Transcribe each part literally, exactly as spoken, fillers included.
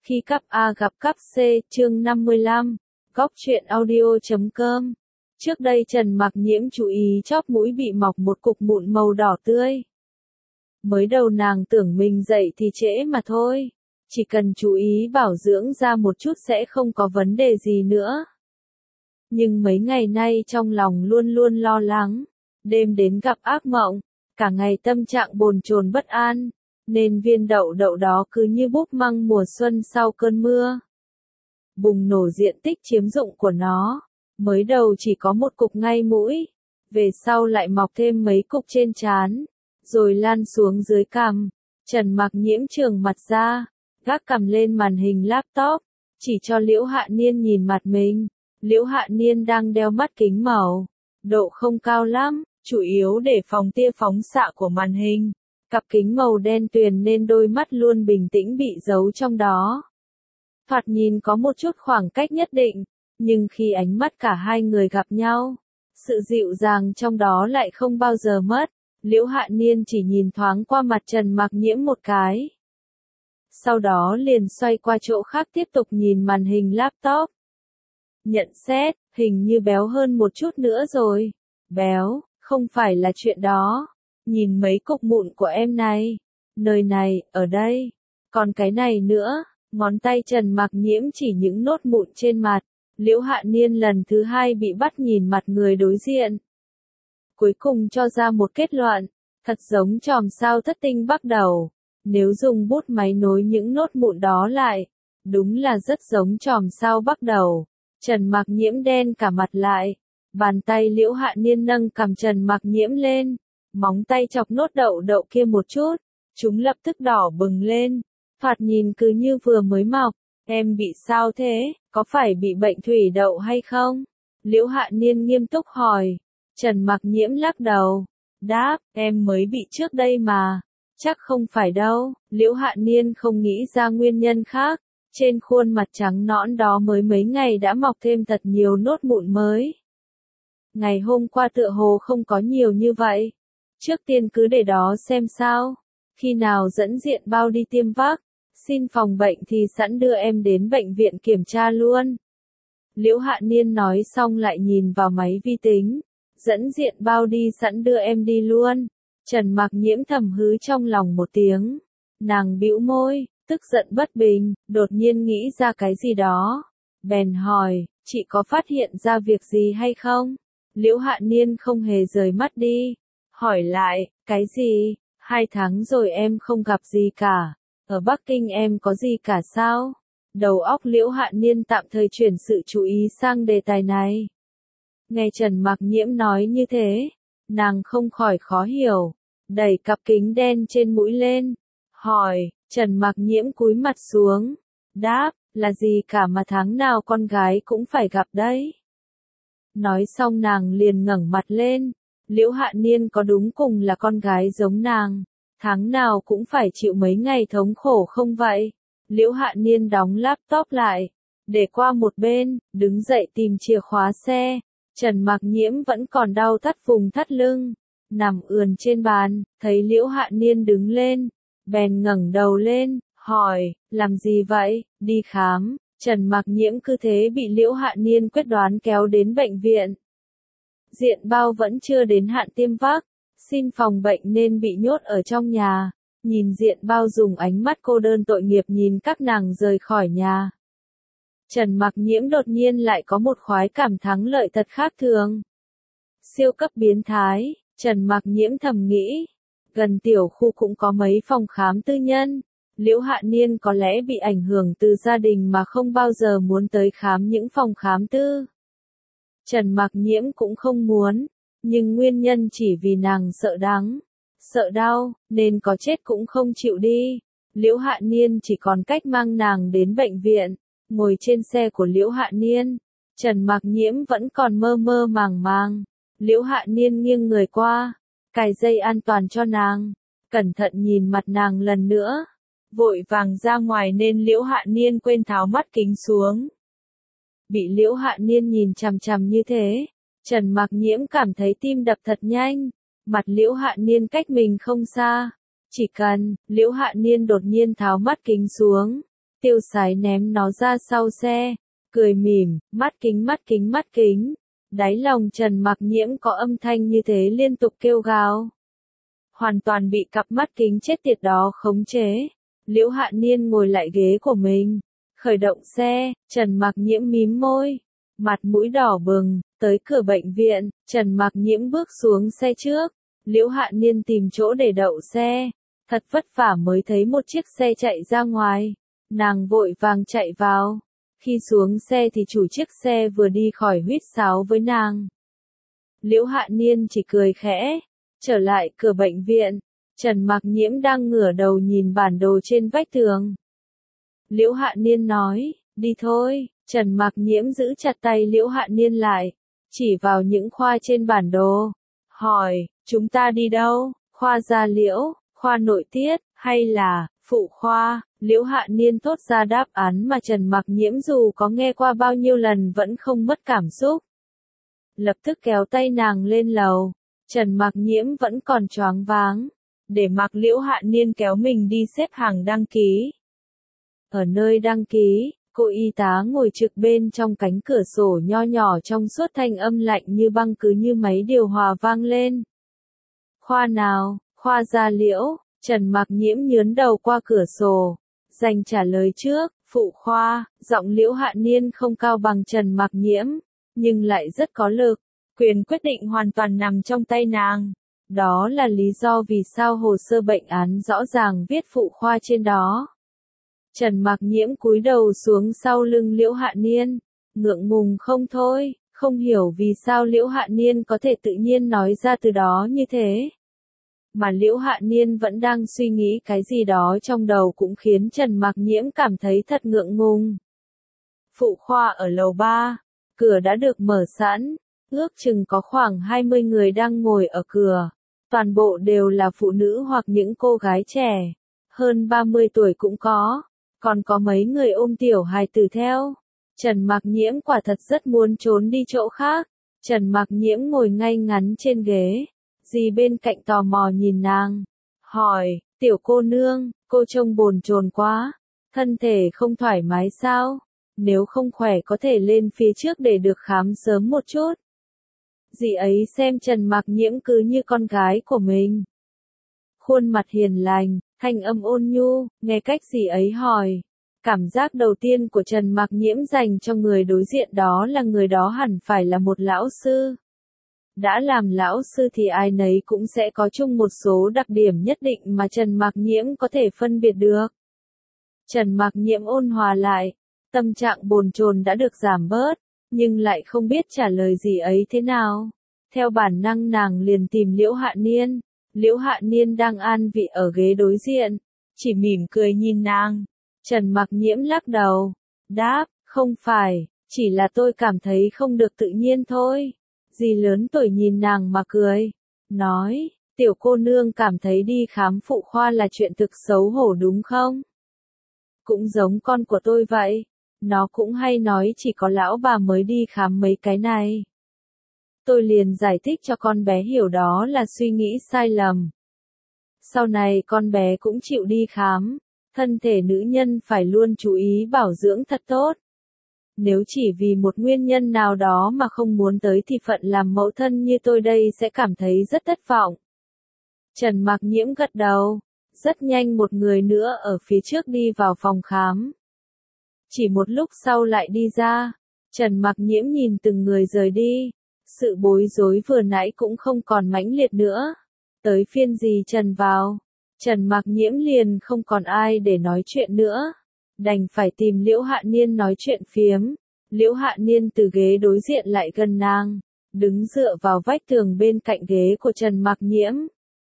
Khi cắp A gặp cắp C, chương năm mươi lăm, góc truyện audio chấm com. Trước đây Trần Mặc Nhiễm chú ý chóp mũi bị mọc một cục mụn màu đỏ tươi. Mới đầu nàng tưởng mình dậy thì trễ mà thôi, chỉ cần chú ý bảo dưỡng da một chút sẽ không có vấn đề gì nữa. Nhưng mấy ngày nay trong lòng luôn luôn lo lắng, đêm đến gặp ác mộng, cả ngày tâm trạng bồn chồn bất an, nên viên đậu đậu đó cứ như búp măng mùa xuân sau cơn mưa. Bùng nổ diện tích chiếm dụng của nó, mới đầu chỉ có một cục ngay mũi, về sau lại mọc thêm mấy cục trên trán, rồi lan xuống dưới cằm. Trần Mặc Nhiễm trừng mặt ra, gác cằm lên màn hình laptop, chỉ cho Liễu Hạ Niên nhìn mặt mình. Liễu Hạ Niên đang đeo mắt kính màu, độ không cao lắm, chủ yếu để phòng tia phóng xạ của màn hình. Cặp kính màu đen tuyền nên đôi mắt luôn bình tĩnh bị giấu trong đó. Thoạt nhìn có một chút khoảng cách nhất định, nhưng khi ánh mắt cả hai người gặp nhau, sự dịu dàng trong đó lại không bao giờ mất. Liễu Hạ Niên chỉ nhìn thoáng qua mặt Trần Mặc Nhiễm một cái. Sau đó liền xoay qua chỗ khác tiếp tục nhìn màn hình laptop. Nhận xét, hình như béo hơn một chút nữa rồi. Béo, không phải là chuyện đó. Nhìn mấy cục mụn của em này. Nơi này, ở đây. Còn cái này nữa. Ngón tay Trần Mặc Nhiễm chỉ những nốt mụn trên mặt. Liễu Hạ Niên lần thứ hai bị bắt nhìn mặt người đối diện. Cuối cùng cho ra một kết luận. Thật giống chòm sao thất tinh bắt đầu. Nếu dùng bút máy nối những nốt mụn đó lại, đúng là rất giống chòm sao bắt đầu. Trần Mặc Nhiễm đen cả mặt lại. Bàn tay Liễu Hạ Niên nâng cằm Trần Mặc Nhiễm lên. Móng tay chọc nốt đậu đậu kia một chút. Chúng lập tức đỏ bừng lên. Thoạt nhìn cứ như vừa mới mọc. Em bị sao thế? Có phải bị bệnh thủy đậu hay không? Liễu Hạ Niên nghiêm túc hỏi. Trần Mặc Nhiễm lắc đầu. Đáp, em mới bị trước đây mà. Chắc không phải đâu. Liễu Hạ Niên không nghĩ ra nguyên nhân khác. Trên khuôn mặt trắng nõn đó mới mấy ngày đã mọc thêm thật nhiều nốt mụn mới. Ngày hôm qua tựa hồ không có nhiều như vậy. Trước tiên cứ để đó xem sao. Khi nào dẫn diện bao đi tiêm vắc, xin phòng bệnh thì sẵn đưa em đến bệnh viện kiểm tra luôn. Liễu Hạ Niên nói xong lại nhìn vào máy vi tính. Dẫn diện bao đi sẵn đưa em đi luôn. Trần Mặc Nhiễm thầm hứ trong lòng một tiếng. Nàng bĩu môi, tức giận bất bình, đột nhiên nghĩ ra cái gì đó. Bèn hỏi, chị có phát hiện ra việc gì hay không? Liễu Hạ Niên không hề rời mắt đi. Hỏi lại, cái gì? Hai tháng rồi em không gặp gì cả. Ở Bắc Kinh em có gì cả sao? Đầu óc Liễu Hạ Niên tạm thời chuyển sự chú ý sang đề tài này. Nghe Trần Mặc Nhiễm nói như thế, nàng không khỏi khó hiểu. Đẩy cặp kính đen trên mũi lên. Hỏi, Trần Mặc Nhiễm cúi mặt xuống. Đáp, là gì cả mà tháng nào con gái cũng phải gặp đấy. Nói xong nàng liền ngẩng mặt lên. Liễu Hạ Niên có đúng cùng là con gái giống nàng. Tháng nào cũng phải chịu mấy ngày thống khổ không vậy? Liễu Hạ Niên đóng laptop lại. Để qua một bên, đứng dậy tìm chìa khóa xe. Trần Mặc Nhiễm vẫn còn đau thắt vùng thắt lưng. Nằm ườn trên bàn, thấy Liễu Hạ Niên đứng lên. Bèn ngẩng đầu lên, hỏi, làm gì vậy, đi khám. Trần Mặc Nhiễm cứ thế bị Liễu Hạ Niên quyết đoán kéo đến bệnh viện. Diện bao vẫn chưa đến hạn tiêm vắc, xin phòng bệnh nên bị nhốt ở trong nhà. Nhìn diện bao dùng ánh mắt cô đơn tội nghiệp nhìn các nàng rời khỏi nhà. Trần Mặc Nhiễm đột nhiên lại có một khoái cảm thắng lợi thật khác thường. Siêu cấp biến thái, Trần Mặc Nhiễm thầm nghĩ. Gần tiểu khu cũng có mấy phòng khám tư nhân. Liễu Hạ Niên có lẽ bị ảnh hưởng từ gia đình mà không bao giờ muốn tới khám những phòng khám tư. Trần Mặc Nhiễm cũng không muốn, nhưng nguyên nhân chỉ vì nàng sợ đắng, sợ đau, nên có chết cũng không chịu đi. Liễu Hạ Niên chỉ còn cách mang nàng đến bệnh viện. Ngồi trên xe của Liễu Hạ Niên, Trần Mặc Nhiễm vẫn còn mơ mơ màng màng. Liễu Hạ Niên nghiêng người qua, cài dây an toàn cho nàng, cẩn thận nhìn mặt nàng lần nữa. Vội vàng ra ngoài nên Liễu Hạ Niên quên tháo mắt kính xuống. Bị Liễu Hạ Niên nhìn chằm chằm như thế, Trần Mặc Nhiễm cảm thấy tim đập thật nhanh. Mặt Liễu Hạ Niên cách mình không xa. Chỉ cần, Liễu Hạ Niên đột nhiên tháo mắt kính xuống, Tiêu Sái ném nó ra sau xe, cười mỉm, mắt kính mắt kính mắt kính. Đáy lòng Trần Mặc Nhiễm có âm thanh như thế liên tục kêu gào. Hoàn toàn bị cặp mắt kính chết tiệt đó khống chế. Liễu Hạ Niên ngồi lại ghế của mình. Khởi động xe, Trần Mặc Nhiễm mím môi. Mặt mũi đỏ bừng, tới cửa bệnh viện, Trần Mặc Nhiễm bước xuống xe trước. Liễu Hạ Niên tìm chỗ để đậu xe. Thật vất vả mới thấy một chiếc xe chạy ra ngoài. Nàng vội vàng chạy vào. Khi xuống xe thì chủ chiếc xe vừa đi khỏi huýt sáo với nàng. Liễu Hạ Niên chỉ cười khẽ. Trở lại cửa bệnh viện, Trần Mặc Nhiễm đang ngửa đầu nhìn bản đồ trên vách tường. Liễu Hạ Niên nói, đi thôi. Trần Mặc Nhiễm giữ chặt tay Liễu Hạ Niên lại, chỉ vào những khoa trên bản đồ. Hỏi, chúng ta đi đâu? Khoa da liễu, khoa nội tiết, hay là phụ khoa? Liễu Hạ Niên thốt ra đáp án mà Trần Mặc Nhiễm dù có nghe qua bao nhiêu lần vẫn không mất cảm xúc. Lập tức kéo tay nàng lên lầu. Trần Mặc Nhiễm vẫn còn choáng váng, để mặc Liễu Hạ Niên kéo mình đi xếp hàng đăng ký. Ở nơi đăng ký, cô y tá ngồi trực bên trong cánh cửa sổ nho nhỏ trong suốt, thanh âm lạnh như băng cứ như máy điều hòa vang lên. Khoa nào? Khoa da liễu. Trần Mặc Nhiễm nhướn đầu qua cửa sổ, dành trả lời trước. Phụ khoa. Giọng Liễu Hạ Niên không cao bằng Trần Mặc Nhiễm, nhưng lại rất có lực. Quyền quyết định hoàn toàn nằm trong tay nàng. Đó là lý do vì sao hồ sơ bệnh án rõ ràng viết phụ khoa trên đó. Trần Mặc Nhiễm cúi đầu xuống sau lưng Liễu Hạ Niên, ngượng ngùng không thôi, không hiểu vì sao Liễu Hạ Niên có thể tự nhiên nói ra từ đó như thế. Mà Liễu Hạ Niên vẫn đang suy nghĩ cái gì đó trong đầu cũng khiến Trần Mặc Nhiễm cảm thấy thật ngượng ngùng. Phụ khoa ở lầu ba, cửa đã được mở sẵn. Ước chừng có khoảng hai mươi người đang ngồi ở cửa. Toàn bộ đều là phụ nữ hoặc những cô gái trẻ. Hơn ba mươi tuổi cũng có. Còn có mấy người ôm tiểu hài tử theo. Trần Mặc Nhiễm quả thật rất muốn trốn đi chỗ khác. Trần Mặc Nhiễm ngồi ngay ngắn trên ghế. Dì bên cạnh tò mò nhìn nàng. Hỏi, tiểu cô nương, cô trông bồn chồn quá. Thân thể không thoải mái sao? Nếu không khỏe có thể lên phía trước để được khám sớm một chút. Dì ấy xem Trần Mặc Nhiễm cứ như con gái của mình. Khuôn mặt hiền lành, thanh âm ôn nhu, nghe cách dì ấy hỏi. Cảm giác đầu tiên của Trần Mặc Nhiễm dành cho người đối diện đó là người đó hẳn phải là một lão sư. Đã làm lão sư thì ai nấy cũng sẽ có chung một số đặc điểm nhất định mà Trần Mặc Nhiễm có thể phân biệt được. Trần Mặc Nhiễm ôn hòa lại, tâm trạng bồn chồn đã được giảm bớt. Nhưng lại không biết trả lời gì ấy thế nào. Theo bản năng nàng liền tìm Liễu Hạ Niên. Liễu Hạ Niên đang an vị ở ghế đối diện, chỉ mỉm cười nhìn nàng. Trần Mặc Nhiễm lắc đầu, đáp, không phải, chỉ là tôi cảm thấy không được tự nhiên thôi. Dì lớn tuổi nhìn nàng mà cười, nói, tiểu cô nương cảm thấy đi khám phụ khoa là chuyện thực xấu hổ đúng không? Cũng giống con của tôi vậy. Nó cũng hay nói chỉ có lão bà mới đi khám mấy cái này. Tôi liền giải thích cho con bé hiểu đó là suy nghĩ sai lầm. Sau này con bé cũng chịu đi khám. Thân thể nữ nhân phải luôn chú ý bảo dưỡng thật tốt. Nếu chỉ vì một nguyên nhân nào đó mà không muốn tới thì phận làm mẫu thân như tôi đây sẽ cảm thấy rất thất vọng. Trần Mặc Nhiễm gật đầu. Rất nhanh một người nữa ở phía trước đi vào phòng khám. Chỉ một lúc sau lại đi ra. Trần Mặc Nhiễm nhìn từng người rời đi. Sự bối rối vừa nãy cũng không còn mãnh liệt nữa. Tới phiên dì Trần vào. Trần Mặc Nhiễm liền không còn ai để nói chuyện nữa. Đành phải tìm Liễu Hạ Niên nói chuyện phiếm. Liễu Hạ Niên từ ghế đối diện lại gần nàng. Đứng dựa vào vách tường bên cạnh ghế của Trần Mặc Nhiễm.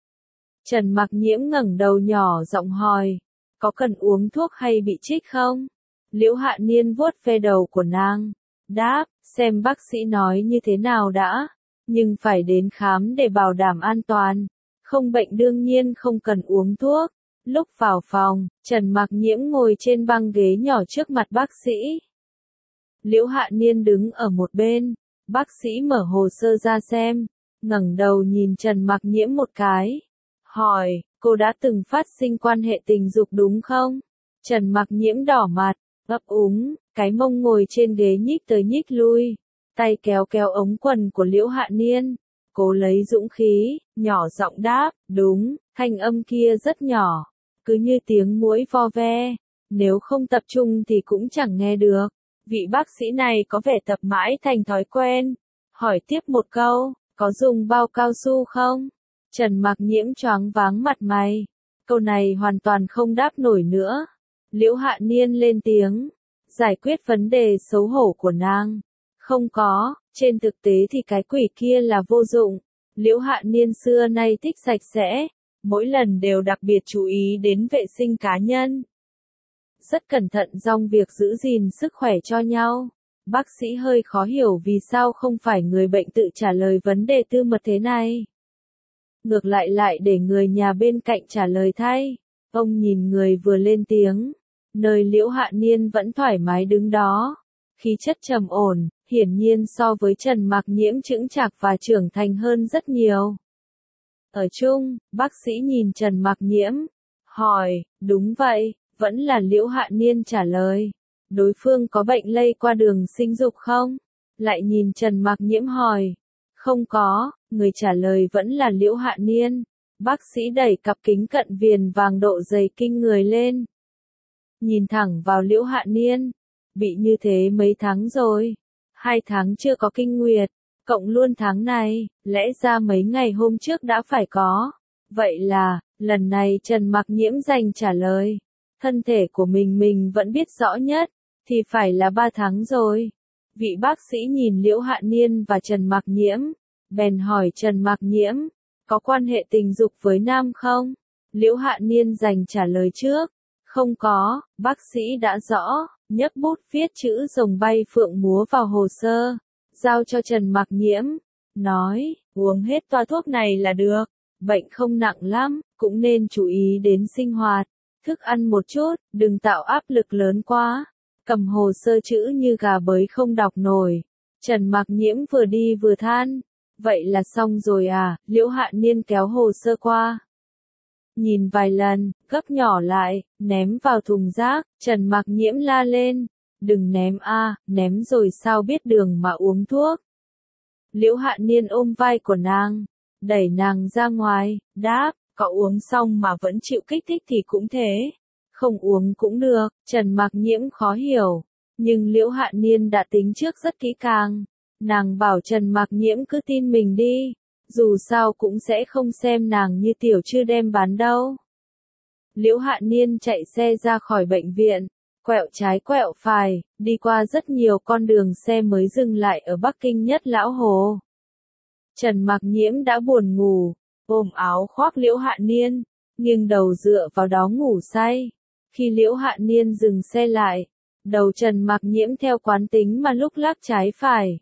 Trần Mặc Nhiễm ngẩng đầu nhỏ giọng hỏi. Có cần uống thuốc hay bị trích không? Liễu Hạ Niên vuốt ve đầu của nàng. Đáp, xem bác sĩ nói như thế nào đã. Nhưng phải đến khám để bảo đảm an toàn. Không bệnh đương nhiên không cần uống thuốc. Lúc vào phòng, Trần Mặc Nhiễm ngồi trên băng ghế nhỏ trước mặt bác sĩ. Liễu Hạ Niên đứng ở một bên. Bác sĩ mở hồ sơ ra xem. Ngẩng đầu nhìn Trần Mặc Nhiễm một cái. Hỏi, cô đã từng phát sinh quan hệ tình dục đúng không? Trần Mặc Nhiễm đỏ mặt, ấp úng, cái mông ngồi trên ghế nhích tới nhích lui, tay kéo kéo ống quần của Liễu Hạ Niên, cố lấy dũng khí, nhỏ giọng đáp, đúng, thanh âm kia rất nhỏ, cứ như tiếng muỗi vo ve, nếu không tập trung thì cũng chẳng nghe được. Vị bác sĩ này có vẻ tập mãi thành thói quen, hỏi tiếp một câu, có dùng bao cao su không? Trần Mặc Nhiễm choáng váng mặt mày, câu này hoàn toàn không đáp nổi nữa. Liễu Hạ Niên lên tiếng, giải quyết vấn đề xấu hổ của nàng. Không có, trên thực tế thì cái quỷ kia là vô dụng. Liễu Hạ Niên xưa nay thích sạch sẽ, mỗi lần đều đặc biệt chú ý đến vệ sinh cá nhân. Rất cẩn thận trong việc giữ gìn sức khỏe cho nhau. Bác sĩ hơi khó hiểu vì sao không phải người bệnh tự trả lời vấn đề tư mật thế này. Ngược lại lại để người nhà bên cạnh trả lời thay. Ông nhìn người vừa lên tiếng, nơi Liễu Hạ Niên vẫn thoải mái đứng đó. Khí chất trầm ổn, hiển nhiên so với Trần Mặc Nhiễm chững chạc và trưởng thành hơn rất nhiều. Ở chung, bác sĩ nhìn Trần Mặc Nhiễm, hỏi, đúng vậy, vẫn là Liễu Hạ Niên trả lời. Đối phương có bệnh lây qua đường sinh dục không? Lại nhìn Trần Mặc Nhiễm hỏi. Không có, người trả lời vẫn là Liễu Hạ Niên. Bác sĩ đẩy cặp kính cận viền vàng độ dày kinh người lên. Nhìn thẳng vào Liễu Hạ Niên. Bị như thế mấy tháng rồi. Hai tháng chưa có kinh nguyệt. Cộng luôn tháng này, lẽ ra mấy ngày hôm trước đã phải có. Vậy là, lần này Trần Mặc Nhiễm dành trả lời. Thân thể của mình mình vẫn biết rõ nhất, thì phải là ba tháng rồi. Vị bác sĩ nhìn Liễu Hạ Niên và Trần Mặc Nhiễm, bèn hỏi Trần Mặc Nhiễm, có quan hệ tình dục với nam không? Liễu Hạ Niên dành trả lời trước, không có, bác sĩ đã rõ, nhấc bút viết chữ rồng bay phượng múa vào hồ sơ, giao cho Trần Mặc Nhiễm, nói, uống hết toa thuốc này là được, bệnh không nặng lắm, cũng nên chú ý đến sinh hoạt. Thức ăn một chút, đừng tạo áp lực lớn quá. Cầm hồ sơ chữ như gà bới không đọc nổi. Trần Mặc Nhiễm vừa đi vừa than. Vậy là xong rồi à, Liễu Hạ Niên kéo hồ sơ qua. Nhìn vài lần, gấp nhỏ lại, ném vào thùng rác, Trần Mặc Nhiễm la lên. Đừng ném a, ném rồi sao biết đường mà uống thuốc. Liễu Hạ Niên ôm vai của nàng, đẩy nàng ra ngoài, đáp. Có uống xong mà vẫn chịu kích thích thì cũng thế. Không uống cũng được, Trần Mặc Nhiễm khó hiểu. Nhưng Liễu Hạ Niên đã tính trước rất kỹ càng. Nàng bảo Trần Mặc Nhiễm cứ tin mình đi. Dù sao cũng sẽ không xem nàng như tiểu chư đem bán đâu. Liễu Hạ Niên chạy xe ra khỏi bệnh viện. Quẹo trái quẹo phải, đi qua rất nhiều con đường xe mới dừng lại ở Bắc Kinh Nhất Lão Hồ. Trần Mặc Nhiễm đã buồn ngủ. Ôm áo khoác Liễu Hạ Niên, nghiêng đầu dựa vào đó ngủ say. Khi Liễu Hạ Niên dừng xe lại, đầu Trần Mặc Nhiễm theo quán tính mà lúc lắc trái phải.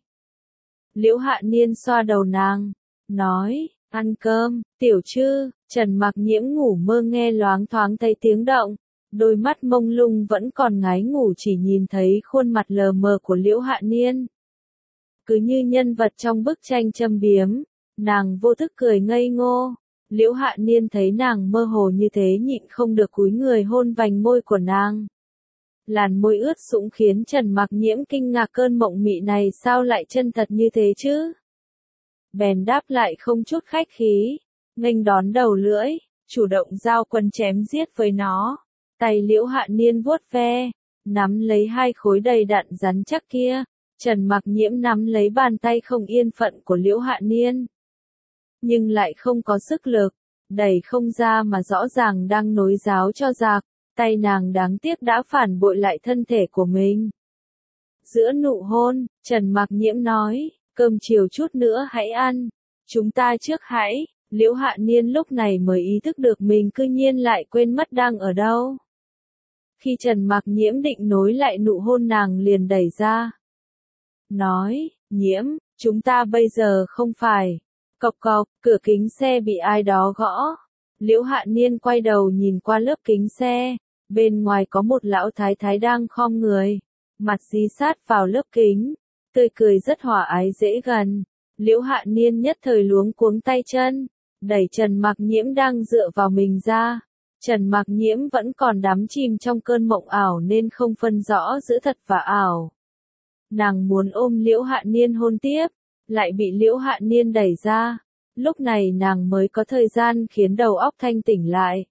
Liễu Hạ Niên xoa đầu nàng, nói, ăn cơm, tiểu chư. Trần Mặc Nhiễm ngủ mơ nghe loáng thoáng thấy tiếng động, đôi mắt mông lung vẫn còn ngái ngủ chỉ nhìn thấy khuôn mặt lờ mờ của Liễu Hạ Niên. Cứ như nhân vật trong bức tranh châm biếm. Nàng vô thức cười ngây ngô. Liễu Hạ Niên thấy nàng mơ hồ như thế nhịn không được cúi người hôn vành môi của nàng. Làn môi ướt sũng khiến Trần Mặc Nhiễm kinh ngạc cơn mộng mị này sao lại chân thật như thế chứ. Bèn đáp lại không chút khách khí, nghênh đón đầu lưỡi, chủ động giao quân chém giết với nó. Tay Liễu Hạ Niên vuốt ve, nắm lấy hai khối đầy đặn rắn chắc kia. Trần Mặc Nhiễm nắm lấy bàn tay không yên phận của Liễu Hạ Niên. Nhưng lại không có sức lực, đẩy không ra mà rõ ràng đang nối giáo cho giặc, tay nàng đáng tiếc đã phản bội lại thân thể của mình. Giữa nụ hôn, Trần Mặc Nhiễm nói, cơm chiều chút nữa hãy ăn, chúng ta trước hãy. Liễu Hạ Niên lúc này mới ý thức được mình cư nhiên lại quên mất đang ở đâu. Khi Trần Mặc Nhiễm định nối lại nụ hôn nàng liền đẩy ra. Nói, Nhiễm, chúng ta bây giờ không phải. Cộc cộc, cửa kính xe bị ai đó gõ. Liễu Hạ Niên quay đầu nhìn qua lớp kính xe. Bên ngoài có một lão thái thái đang khom người. Mặt dí sát vào lớp kính. Tươi cười rất hòa ái dễ gần. Liễu Hạ Niên nhất thời luống cuống tay chân. Đẩy Trần Mặc Nhiễm đang dựa vào mình ra. Trần Mạc Nhiễm vẫn còn đắm chìm trong cơn mộng ảo nên không phân rõ giữa thật và ảo. Nàng muốn ôm Liễu Hạ Niên hôn tiếp, lại bị Liễu Hạ Niên đẩy ra. Lúc này nàng mới có thời gian khiến đầu óc thanh tỉnh lại.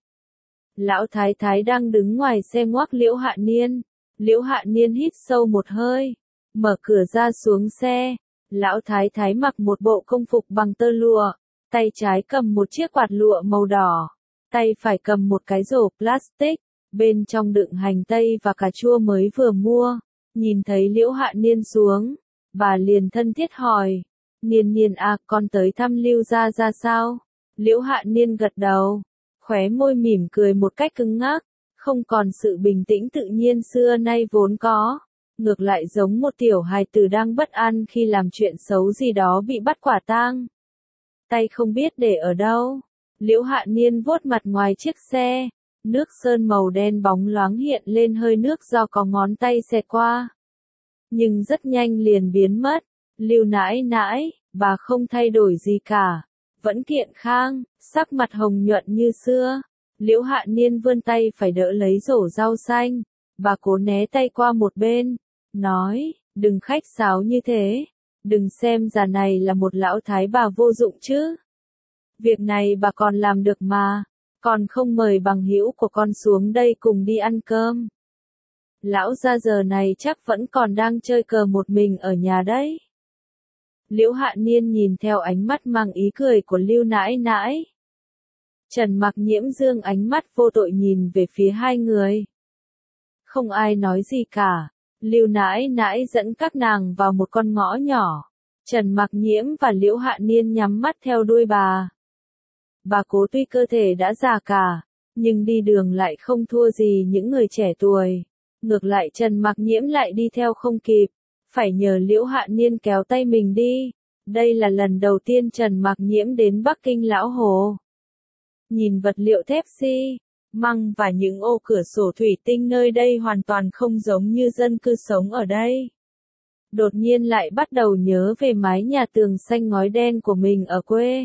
Lão Thái Thái đang đứng ngoài xe ngoắc Liễu Hạ Niên. Liễu Hạ Niên hít sâu một hơi, mở cửa ra xuống xe. Lão Thái Thái mặc một bộ công phục bằng tơ lụa, tay trái cầm một chiếc quạt lụa màu đỏ, tay phải cầm một cái rổ plastic, bên trong đựng hành tây và cà chua mới vừa mua. Nhìn thấy Liễu Hạ Niên xuống, bà liền thân thiết hỏi, Niên Niên à, con tới thăm Lưu gia gia sao? Liễu Hạ Niên gật đầu, khóe môi mỉm cười một cách cứng ngắc, không còn sự bình tĩnh tự nhiên xưa nay vốn có, ngược lại giống một tiểu hài tử đang bất an khi làm chuyện xấu gì đó bị bắt quả tang. Tay không biết để ở đâu, Liễu Hạ Niên vuốt mặt ngoài chiếc xe, nước sơn màu đen bóng loáng hiện lên hơi nước do có ngón tay xẹt qua. Nhưng rất nhanh liền biến mất. Lưu nãi nãi, bà không thay đổi gì cả, vẫn kiện khang, sắc mặt hồng nhuận như xưa. Liễu Hạ Niên vươn tay phải đỡ lấy rổ rau xanh, bà cố né tay qua một bên, nói, đừng khách sáo như thế, đừng xem già này là một lão thái bà vô dụng chứ. Việc này bà còn làm được mà, còn không mời bằng hữu của con xuống đây cùng đi ăn cơm. Lão gia giờ này chắc vẫn còn đang chơi cờ một mình ở nhà đấy. Liễu Hạ Niên nhìn theo ánh mắt mang ý cười của Lưu nãi nãi. Trần Mạc Nhiễm dương ánh mắt vô tội nhìn về phía hai người. Không ai nói gì cả. Lưu nãi nãi dẫn các nàng vào một con ngõ nhỏ. Trần Mạc Nhiễm và Liễu Hạ Niên nhắm mắt theo đuôi bà. Bà cố tuy cơ thể đã già cả, nhưng đi đường lại không thua gì những người trẻ tuổi. Ngược lại Trần Mạc Nhiễm lại đi theo không kịp, phải nhờ Liễu Hạ Niên kéo tay mình đi. Đây là lần đầu tiên Trần Mạc Nhiễm đến Bắc Kinh Lão Hồ. Nhìn vật liệu thép xi măng và những ô cửa sổ thủy tinh nơi đây hoàn toàn không giống như dân cư sống ở đây. Đột nhiên lại bắt đầu nhớ về mái nhà tường xanh ngói đen của mình ở quê.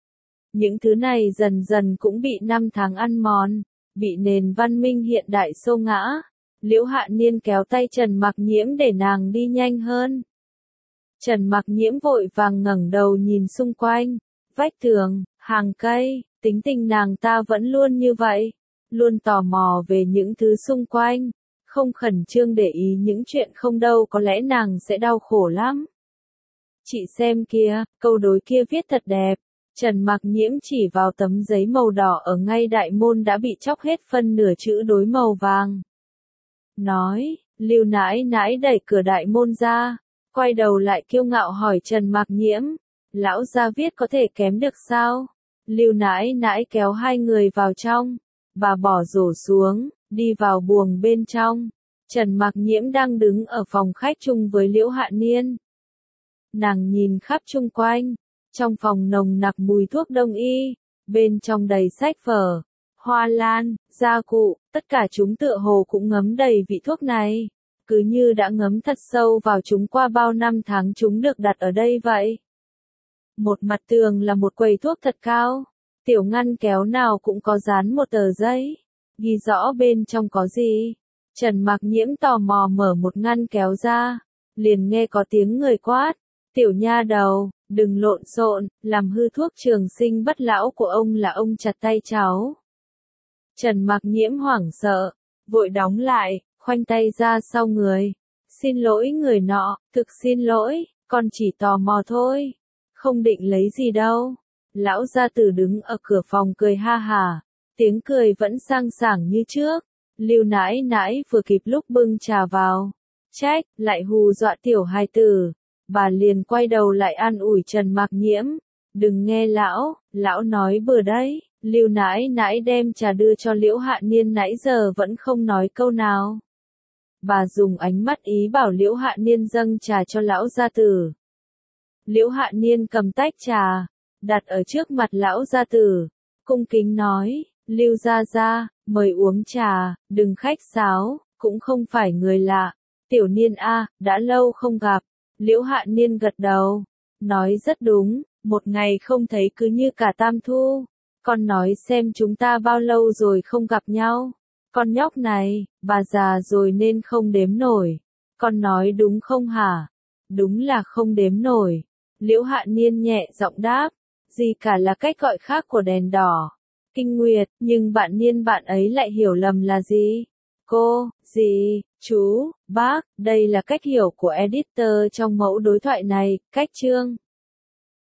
Những thứ này dần dần cũng bị năm tháng ăn mòn, bị nền văn minh hiện đại xô ngã. Liễu Hạ Niên kéo tay Trần Mạc Nhiễm để nàng đi nhanh hơn. Trần Mạc Nhiễm vội vàng ngẩng đầu nhìn xung quanh, vách tường, hàng cây, tính tình nàng ta vẫn luôn như vậy, luôn tò mò về những thứ xung quanh, không khẩn trương để ý những chuyện không đâu có lẽ nàng sẽ đau khổ lắm. Chị xem kìa, câu đối kia viết thật đẹp. Trần Mạc Nhiễm chỉ vào tấm giấy màu đỏ ở ngay đại môn đã bị chóc hết phân nửa chữ đối màu vàng. Nói, Lưu nãi nãi đẩy cửa đại môn ra, quay đầu lại kiêu ngạo hỏi Trần Mạc Nhiễm, lão gia viết có thể kém được sao? Lưu nãi nãi kéo hai người vào trong, bà bỏ rổ xuống, đi vào buồng bên trong. Trần Mạc Nhiễm đang đứng ở phòng khách chung với Liễu Hạ Niên. Nàng nhìn khắp chung quanh, trong phòng nồng nặc mùi thuốc đông y, bên trong đầy sách vở, hoa lan, gia cụ, tất cả chúng tựa hồ cũng ngấm đầy vị thuốc này, cứ như đã ngấm thật sâu vào chúng qua bao năm tháng chúng được đặt ở đây vậy. Một mặt tường là một quầy thuốc thật cao, tiểu ngăn kéo nào cũng có dán một tờ giấy, ghi rõ bên trong có gì. Trần Mạc Nhiễm tò mò mở một ngăn kéo ra, liền nghe có tiếng người quát, tiểu nha đầu, đừng lộn xộn, làm hư thuốc trường sinh bất lão của ông là ông chặt tay cháu. Trần Mạc Nhiễm hoảng sợ, vội đóng lại, khoanh tay ra sau người. Xin lỗi người nọ, thực xin lỗi, con chỉ tò mò thôi, không định lấy gì đâu. Lão gia tử đứng ở cửa phòng cười ha hả, tiếng cười vẫn sang sảng như trước. Lưu nãi nãi vừa kịp lúc bưng trà vào, trách, lại hù dọa tiểu hài tử. Bà liền quay đầu lại an ủi Trần Mạc Nhiễm, đừng nghe lão, lão nói bừa đấy. Lưu nãi nãi đem trà đưa cho Liễu Hạ Niên nãy giờ vẫn không nói câu nào. Bà dùng ánh mắt ý bảo Liễu Hạ Niên dâng trà cho lão gia tử. Liễu Hạ Niên cầm tách trà, đặt ở trước mặt lão gia tử, cung kính nói, Lưu gia gia, mời uống trà, đừng khách sáo, cũng không phải người lạ. Tiểu Niên a, đã lâu không gặp. Liễu Hạ Niên gật đầu, nói rất đúng, một ngày không thấy cứ như cả tam thu. con nói xem chúng ta bao lâu rồi không gặp nhau. Con nhóc này, bà già rồi nên không đếm nổi. Con nói đúng không hả? Đúng là không đếm nổi. Liễu Hạ Niên nhẹ giọng đáp. Gì cả là cách gọi khác của đèn đỏ. Kinh Nguyệt, nhưng bạn Niên bạn ấy lại hiểu lầm là gì? Cô, dì, chú, bác, đây là cách hiểu của editor trong mẫu đối thoại này, cách chương.